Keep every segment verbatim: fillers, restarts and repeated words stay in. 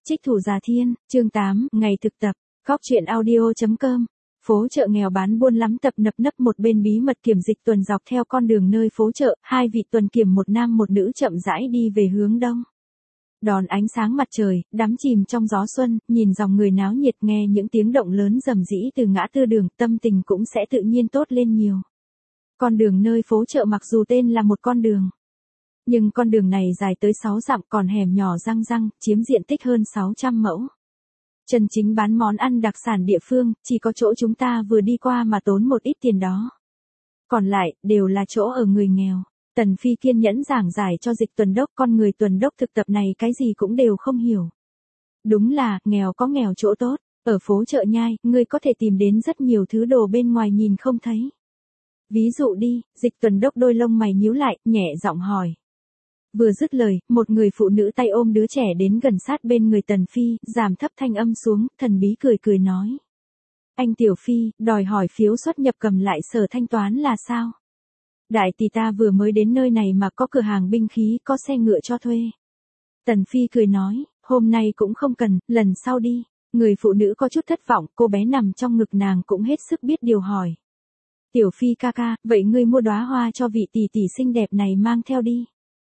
Trích thủ Già Thiên, chương tám, ngày thực tập, góc truyện audio.com. Phố chợ nghèo bán buôn lắm tập nập nấp một bên bí mật kiểm dịch tuần dọc theo con đường nơi phố chợ, hai vị tuần kiểm một nam một nữ chậm rãi đi về hướng đông. Đón ánh sáng mặt trời, đắm chìm trong gió xuân, nhìn dòng người náo nhiệt nghe những tiếng động lớn rầm rĩ từ ngã tư đường, tâm tình cũng sẽ tự nhiên tốt lên nhiều. Con đường nơi phố chợ mặc dù tên là một con đường, nhưng con đường này dài tới sáu dặm, còn hẻm nhỏ răng răng, chiếm diện tích hơn sáu trăm mẫu. Chân chính bán món ăn đặc sản địa phương, chỉ có chỗ chúng ta vừa đi qua mà tốn một ít tiền đó. Còn lại, đều là chỗ ở người nghèo. Tần Phi kiên nhẫn giảng giải cho Dịch Tuần Đốc, con người Tuần Đốc thực tập này cái gì cũng đều không hiểu. Đúng là, nghèo có nghèo chỗ tốt, ở phố chợ Nhai, ngươi có thể tìm đến rất nhiều thứ đồ bên ngoài nhìn không thấy. Ví dụ đi, Dịch Tuần Đốc đôi lông mày nhíu lại, nhẹ giọng hỏi. Vừa dứt lời, một người phụ nữ tay ôm đứa trẻ đến gần sát bên người Tần Phi, giảm thấp thanh âm xuống, thần bí cười cười nói. Anh Tiểu Phi, đòi hỏi phiếu xuất nhập cầm lại sở thanh toán là sao? Đại tỷ ta vừa mới đến nơi này mà có cửa hàng binh khí, có xe ngựa cho thuê. Tần Phi cười nói, hôm nay cũng không cần, lần sau đi. Người phụ nữ có chút thất vọng, cô bé nằm trong ngực nàng cũng hết sức biết điều hỏi. Tiểu Phi ca ca, vậy ngươi mua đóa hoa cho vị tỷ tỷ xinh đẹp này mang theo đi.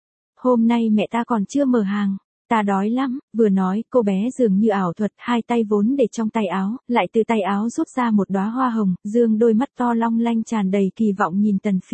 Hôm nay mẹ ta còn chưa mở hàng, ta đói lắm, vừa nói, cô bé dường như ảo thuật, hai tay vốn để trong tay áo, lại từ tay áo rút ra một đóa hoa hồng, dương đôi mắt to long lanh tràn đầy kỳ vọng nhìn Tần Phi.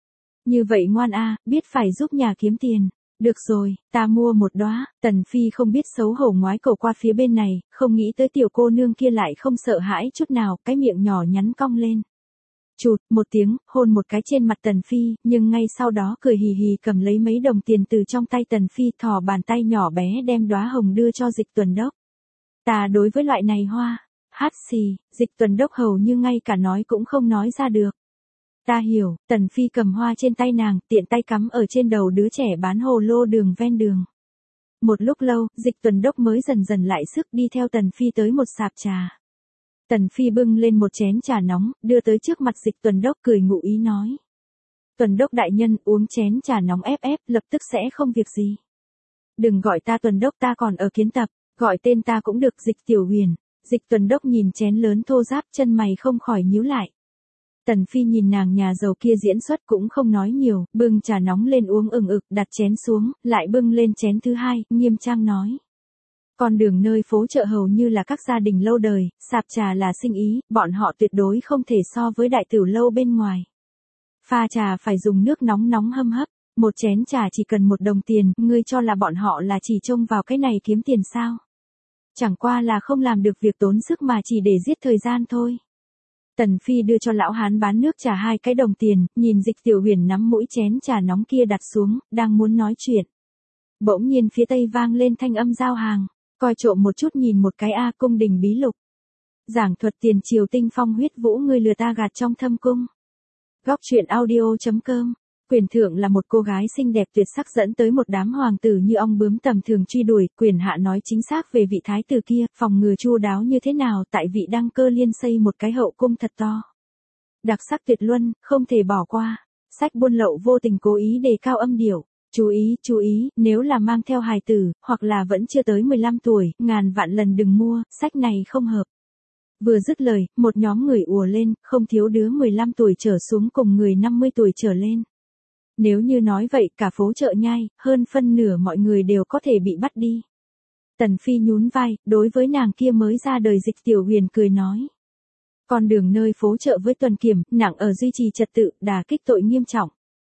Như vậy ngoan a, biết phải giúp nhà kiếm tiền. Được rồi, ta mua một đóa. Tần Phi không biết xấu hổ ngoái cầu qua phía bên này, không nghĩ tới tiểu cô nương kia lại không sợ hãi chút nào, cái miệng nhỏ nhắn cong lên. Chụt, một tiếng, hôn một cái trên mặt Tần Phi, nhưng ngay sau đó cười hì hì cầm lấy mấy đồng tiền từ trong tay Tần Phi, thò bàn tay nhỏ bé đem đóa hồng đưa cho Dịch Tuần Đốc. Ta đối với loại này hoa, hát xì, Dịch Tuần Đốc hầu như ngay cả nói cũng không nói ra được. Ta hiểu, Tần Phi cầm hoa trên tay nàng, tiện tay cắm ở trên đầu đứa trẻ bán hồ lô đường ven đường. Một lúc lâu, Dịch Tuần Đốc mới dần dần lại sức đi theo Tần Phi tới một sạp trà. Tần Phi bưng lên một chén trà nóng, đưa tới trước mặt Dịch Tuần Đốc cười ngụ ý nói. Tuần Đốc đại nhân, uống chén trà nóng ép ép, lập tức sẽ không việc gì. Đừng gọi ta Tuần Đốc, ta còn ở kiến tập, gọi tên ta cũng được. Dịch Tiểu Huyền. Dịch Tuần Đốc nhìn chén lớn thô ráp, chân mày không khỏi nhíu lại. Tần Phi nhìn nàng nhà giàu kia diễn xuất cũng không nói nhiều, bưng trà nóng lên uống ừng ực, đặt chén xuống, lại bưng lên chén thứ hai, nghiêm trang nói. Con đường nơi phố chợ hầu như là các gia đình lâu đời, sạp trà là sinh ý, bọn họ tuyệt đối không thể so với đại tiểu lâu bên ngoài. Pha trà phải dùng nước nóng nóng hâm hấp, một chén trà chỉ cần một đồng tiền, ngươi cho là bọn họ là chỉ trông vào cái này kiếm tiền sao? Chẳng qua là không làm được việc tốn sức mà chỉ để giết thời gian thôi. Tần Phi đưa cho lão hán bán nước trà hai cái đồng tiền, nhìn Dịch Tiểu Huyền nắm mũi chén trà nóng kia đặt xuống, đang muốn nói chuyện. Bỗng nhiên phía tây vang lên thanh âm giao hàng. Coi trộm một chút nhìn một cái a, cung đình bí lục. Giảng thuật tiền triều tinh phong huyết vũ, người lừa ta gạt trong thâm cung. Góc truyện audio.com. Quyền thượng là một cô gái xinh đẹp tuyệt sắc dẫn tới một đám hoàng tử như ong bướm tầm thường truy đuổi. Quyền hạ nói chính xác về vị thái tử kia, phòng ngừa chu đáo như thế nào, tại vị đăng cơ liên xây một cái hậu cung thật to. Đặc sắc tuyệt luân, không thể bỏ qua. Sách buôn lậu vô tình cố ý đề cao âm điệu. Chú ý, chú ý, nếu là mang theo hài tử, hoặc là vẫn chưa tới mười lăm tuổi, ngàn vạn lần đừng mua, sách này không hợp. Vừa dứt lời, một nhóm người ùa lên, không thiếu đứa mười lăm tuổi trở xuống cùng người năm mươi tuổi trở lên. Nếu như nói vậy, cả phố chợ Nhai, hơn phân nửa mọi người đều có thể bị bắt đi. Tần Phi nhún vai, đối với nàng kia mới ra đời Dịch Tiểu Huyền cười nói. Con đường nơi phố chợ với tuần kiểm, nặng ở duy trì trật tự, đả kích tội nghiêm trọng.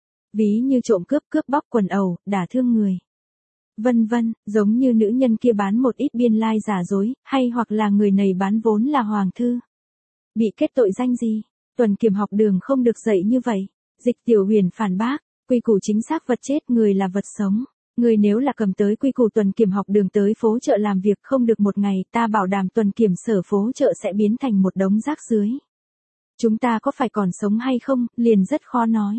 Ví như trộm cướp, cướp bóc quần ẩu, đả thương người. Vân vân, giống như nữ nhân kia bán một ít biên lai giả dối, hay hoặc là người này bán vốn là hoàng thư. Bị kết tội danh gì? Tuần kiểm học đường không được dạy như vậy. Dịch Tiểu Huyền phản bác, quy củ chính xác vật chết, người là vật sống. Người nếu là cầm tới quy củ tuần kiểm học đường tới phố chợ làm việc không được một ngày, ta bảo đảm tuần kiểm sở phố chợ sẽ biến thành một đống rác dưới. Chúng ta có phải còn sống hay không, liền rất khó nói.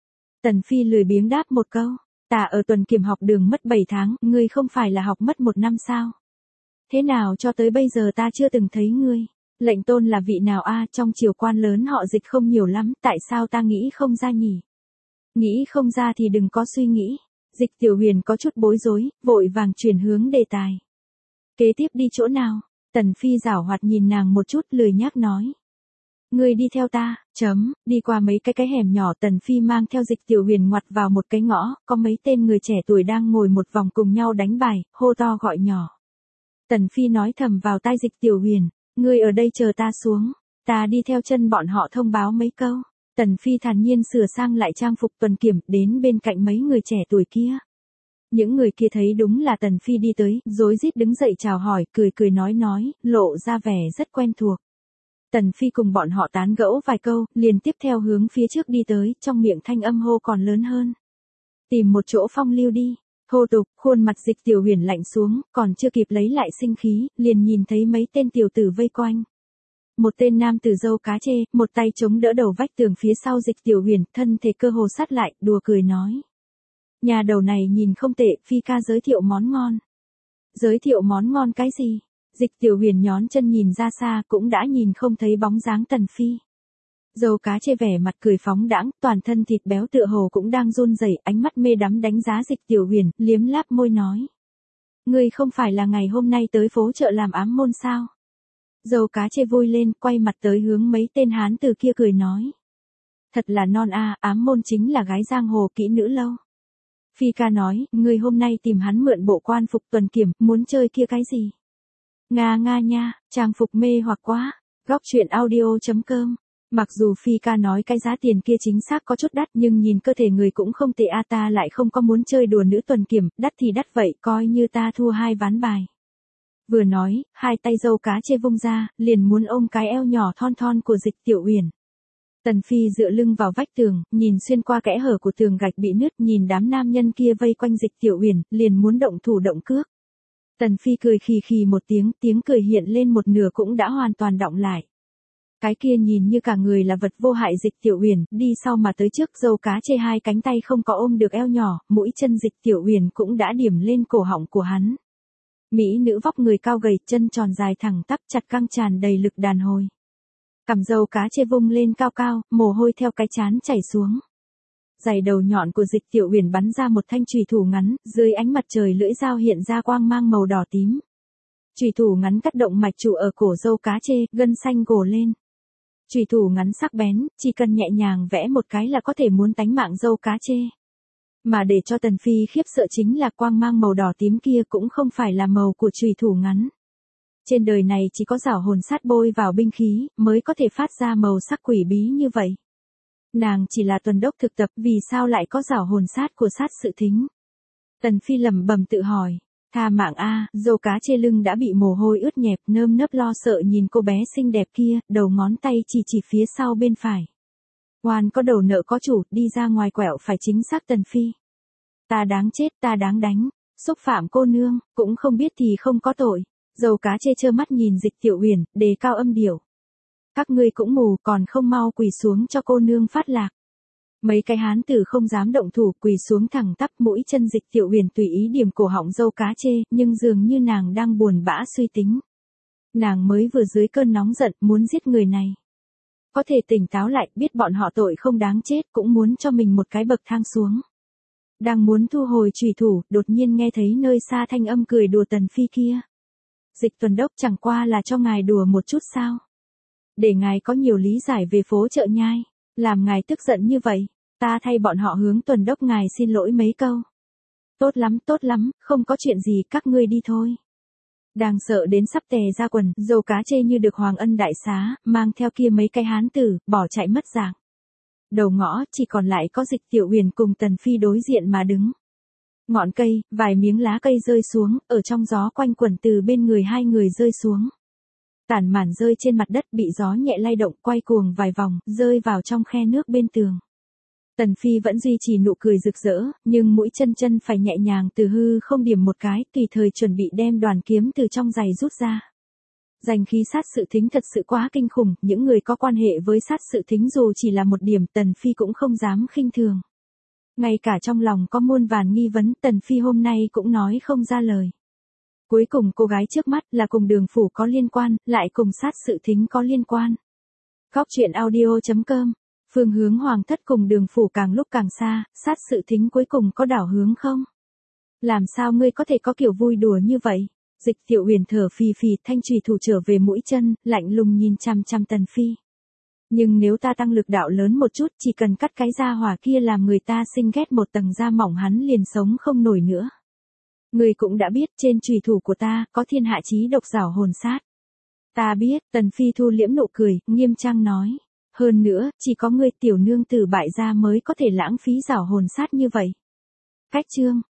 Tần Phi lười biếng đáp một câu, ta ở tuần kiểm học đường mất bảy tháng, ngươi không phải là học mất một năm sao? Thế nào cho tới bây giờ ta chưa từng thấy ngươi? Lệnh tôn là vị nào a? Trong triều quan lớn họ Dịch không nhiều lắm, tại sao ta nghĩ không ra nhỉ? Nghĩ không ra thì đừng có suy nghĩ. Dịch Tiểu Huyền có chút bối rối, vội vàng chuyển hướng đề tài. Kế tiếp đi chỗ nào? Tần Phi giảo hoạt nhìn nàng một chút lười nhác nói. Ngươi đi theo ta, chấm, đi qua mấy cái cái hẻm nhỏ. Tần Phi mang theo Dịch Tiểu Huyền ngoặt vào một cái ngõ, có mấy tên người trẻ tuổi đang ngồi một vòng cùng nhau đánh bài, hô to gọi nhỏ. Tần Phi nói thầm vào tai Dịch Tiểu Huyền, ngươi ở đây chờ ta xuống, ta đi theo chân bọn họ thông báo mấy câu. Tần Phi thản nhiên sửa sang lại trang phục tuần kiểm, đến bên cạnh mấy người trẻ tuổi kia. Những người kia thấy đúng là Tần Phi đi tới, rối rít đứng dậy chào hỏi, cười cười nói nói, lộ ra vẻ rất quen thuộc. Tần Phi cùng bọn họ tán gẫu vài câu, liền tiếp theo hướng phía trước đi tới, trong miệng thanh âm hô còn lớn hơn. Tìm một chỗ phong lưu đi. Thô tục, khuôn mặt Dịch Tiểu Huyền lạnh xuống, còn chưa kịp lấy lại sinh khí, liền nhìn thấy mấy tên tiểu tử vây quanh. Một tên nam tử râu cá chê, một tay chống đỡ đầu vách tường phía sau Dịch Tiểu Huyền, thân thể cơ hồ sát lại, đùa cười nói. Nhà đầu này nhìn không tệ, Phi ca giới thiệu món ngon. Giới thiệu món ngon cái gì? Dịch Tiểu Huyền nhón chân nhìn ra xa cũng đã nhìn không thấy bóng dáng Tần Phi. Dâu cá chê vẻ mặt cười phóng đãng, toàn thân thịt béo tựa hồ cũng đang run rẩy, ánh mắt mê đắm đánh giá Dịch Tiểu Huyền, liếm láp môi nói. Ngươi không phải là ngày hôm nay tới phố chợ làm ám môn sao? Dâu cá chê vui lên, quay mặt tới hướng mấy tên hán từ kia cười nói. Thật là non a, ám môn chính là gái giang hồ kỹ nữ lâu. Phi ca nói, ngươi hôm nay tìm hắn mượn bộ quan phục tuần kiểm, muốn chơi kia cái gì? Nga nga nha, trang phục mê hoặc quá. Góc truyện audio chấm com. Mặc dù Phi ca nói cái giá tiền kia chính xác có chút đắt nhưng nhìn cơ thể người cũng không tệ a, ta lại không có muốn chơi đùa nữ tuần kiểm, đắt thì đắt vậy, coi như ta thua hai ván bài. Vừa nói, hai tay dâu cá chê vung ra, liền muốn ôm cái eo nhỏ thon thon của Dịch Tiểu Huyền. Tần Phi dựa lưng vào vách tường, nhìn xuyên qua kẽ hở của tường gạch bị nứt, nhìn đám nam nhân kia vây quanh Dịch Tiểu Huyền, liền muốn động thủ động cước. Tần Phi cười khì khì một tiếng, tiếng cười hiện lên một nửa cũng đã hoàn toàn đọng lại. Cái kia nhìn như cả người là vật vô hại Dịch Tiểu Huyền, đi sau mà tới trước, dâu cá chê hai cánh tay không có ôm được eo nhỏ, mũi chân Dịch Tiểu Huyền cũng đã điểm lên cổ họng của hắn. Mỹ nữ vóc người cao gầy, chân tròn dài thẳng tắp chặt căng tràn đầy lực đàn hồi. Cằm dâu cá chê vung lên cao cao, mồ hôi theo cái trán chảy xuống. Giày đầu nhọn của Dịch Tiểu Huyền bắn ra một thanh chùy thủ ngắn, dưới ánh mặt trời lưỡi dao hiện ra quang mang màu đỏ tím. Chùy thủ ngắn cắt động mạch trụ ở cổ dâu cá chê, gân xanh gồ lên. Chùy thủ ngắn sắc bén, chỉ cần nhẹ nhàng vẽ một cái là có thể muốn tánh mạng dâu cá chê. Mà để cho Tần Phi khiếp sợ chính là quang mang màu đỏ tím kia cũng không phải là màu của chùy thủ ngắn. Trên đời này chỉ có giảo hồn sát bôi vào binh khí, mới có thể phát ra màu sắc quỷ bí như vậy. Nàng chỉ là tuần đốc thực tập, vì sao lại có giảo hồn sát của sát sự thính? Tần Phi lẩm bẩm tự hỏi. Tha mạng a, dâu cá chê lưng đã bị mồ hôi ướt nhẹp, nơm nớp lo sợ nhìn cô bé xinh đẹp kia, đầu ngón tay chỉ chỉ phía sau bên phải. Oan có đầu nợ có chủ, đi ra ngoài quẹo phải chính xác Tần Phi. Ta đáng chết, ta đáng đánh, xúc phạm cô nương, cũng không biết thì không có tội. Dâu cá chê trơ mắt nhìn Dịch Tiểu Huyền, đề cao âm điệu. Các ngươi cũng mù, còn không mau quỳ xuống cho cô nương phát lạc. Mấy cái hán tử không dám động thủ, quỳ xuống thẳng tắp, mũi chân Dịch Tiểu Huyền tùy ý điểm cổ họng dâu cá chê, nhưng dường như nàng đang buồn bã suy tính. Nàng mới vừa dưới cơn nóng giận, muốn giết người này. Có thể tỉnh táo lại, biết bọn họ tội không đáng chết, cũng muốn cho mình một cái bậc thang xuống. Đang muốn thu hồi chùy thủ, đột nhiên nghe thấy nơi xa thanh âm cười đùa Tần Phi kia. Dịch tuần đốc chẳng qua là cho ngài đùa một chút sao? Để ngài có nhiều lý giải về phố chợ nhai, làm ngài tức giận như vậy, ta thay bọn họ hướng tuần đốc ngài xin lỗi mấy câu. Tốt lắm, tốt lắm, không có chuyện gì, các ngươi đi thôi. Đang sợ đến sắp tè ra quần, dâu cá chê như được hoàng ân đại xá, mang theo kia mấy cái hán tử, bỏ chạy mất dạng. Đầu ngõ chỉ còn lại có Dịch Tiểu Huyền cùng Tần Phi đối diện mà đứng. Ngọn cây, vài miếng lá cây rơi xuống, ở trong gió quanh quẩn từ bên người hai người rơi xuống. Tản màn rơi trên mặt đất bị gió nhẹ lay động quay cuồng vài vòng, rơi vào trong khe nước bên tường. Tần Phi vẫn duy trì nụ cười rực rỡ, nhưng mũi chân chân phải nhẹ nhàng từ hư không điểm một cái, tùy thời chuẩn bị đem đoàn kiếm từ trong giày rút ra. Danh khí sát sự thính thật sự quá kinh khủng, những người có quan hệ với sát sự thính dù chỉ là một điểm Tần Phi cũng không dám khinh thường. Ngay cả trong lòng có muôn vàn nghi vấn, Tần Phi hôm nay cũng nói không ra lời. Cuối cùng cô gái trước mắt là cùng Đường Phủ có liên quan, lại cùng sát sự thính có liên quan. Góc truyện audio chấm com. Phương hướng Hoàng thất cùng Đường Phủ càng lúc càng xa, sát sự thính cuối cùng có đảo hướng không? Làm sao ngươi có thể có kiểu vui đùa như vậy? Dịch Tiểu Huyền thở phì phì, thanh chùy thủ trở về mũi chân, lạnh lùng nhìn chăm chăm Tần Phi. Nhưng nếu ta tăng lực đạo lớn một chút, chỉ cần cắt cái da hỏa kia làm người ta sinh ghét một tầng da mỏng hắn liền sống không nổi nữa. Ngươi cũng đã biết trên chùy thủ của ta có thiên hạ chí độc giảo hồn sát. Ta biết, Tần Phi thu liễm nụ cười, nghiêm trang nói. Hơn nữa, chỉ có ngươi tiểu nương tử bại gia mới có thể lãng phí giảo hồn sát như vậy. Cách chương.